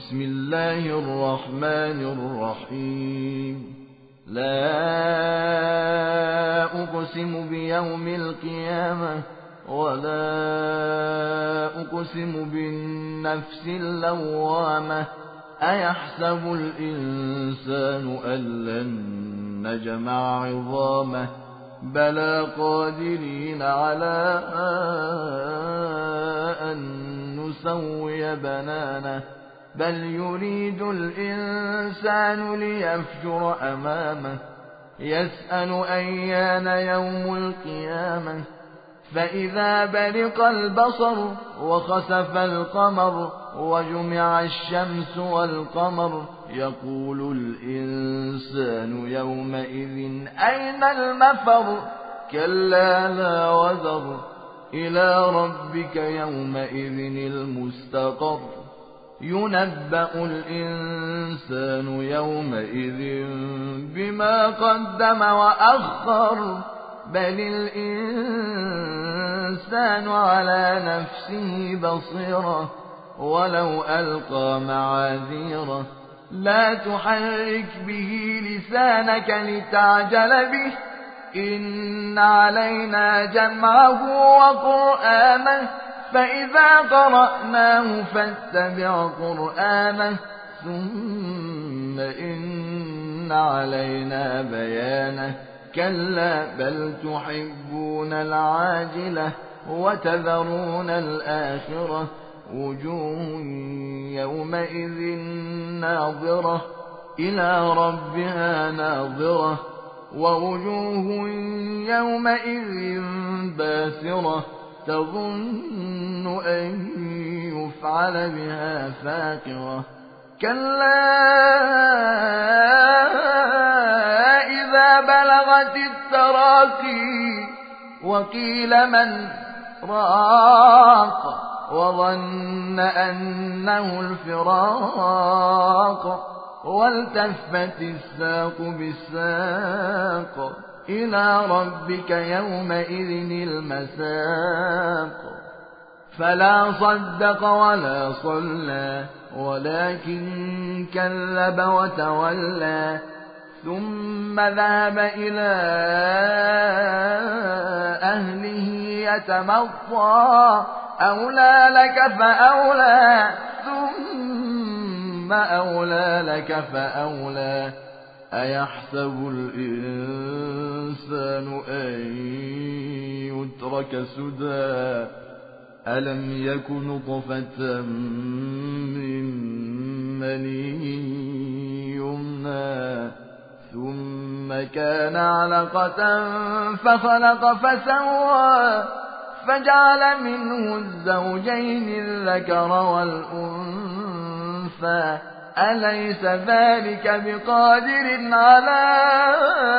بسم الله الرحمن الرحيم. لا أقسم بيوم القيامة ولا أقسم بالنفس اللوامة أيحسب الإنسان أن لن نجمع عظامه بلى قادرين على أن نسوي بنانه بل يريد الإنسان ليفجر أمامه يسأل أيان يوم القيامة فإذا برق البصر وخسف القمر وجمع الشمس والقمر يقول الإنسان يومئذ أين المفر كلا لا وزر إلى ربك يومئذ المستقر ينبأ الإنسان يومئذ بما قدم وأخر بل الإنسان على نفسه بصيرة ولو ألقى معاذيره لا تحرك به لسانك لتعجل به إن علينا جمعه وقرآنه فإذا قرأناه فاتبع قرآنه ثم إن علينا بيانه كلا بل تحبون العاجلة وتذرون الآخرة وجوه يومئذ ناظرة إلى ربها ناظرة ووجوه يومئذ باسرة تظن أن يفعل بها فاقرة كلا إذا بلغت التراقي وقيل من راق وظن أنه الفراق والتفت الساق بالساق إلى ربك يومئذ المساق فلا صدق ولا صلى ولكن كذب وتولى ثم ذهب إلى أهله يتمطى أولى لك فأولى ثم أولى لك فأولى أيحسب الإنسان أن يترك سدى ألم يك نطفة من مني يمنى ثم كان علقة فخلق فسوى فجعل منه الزوجين الذكر والأنثى أليس ذلك بقادر على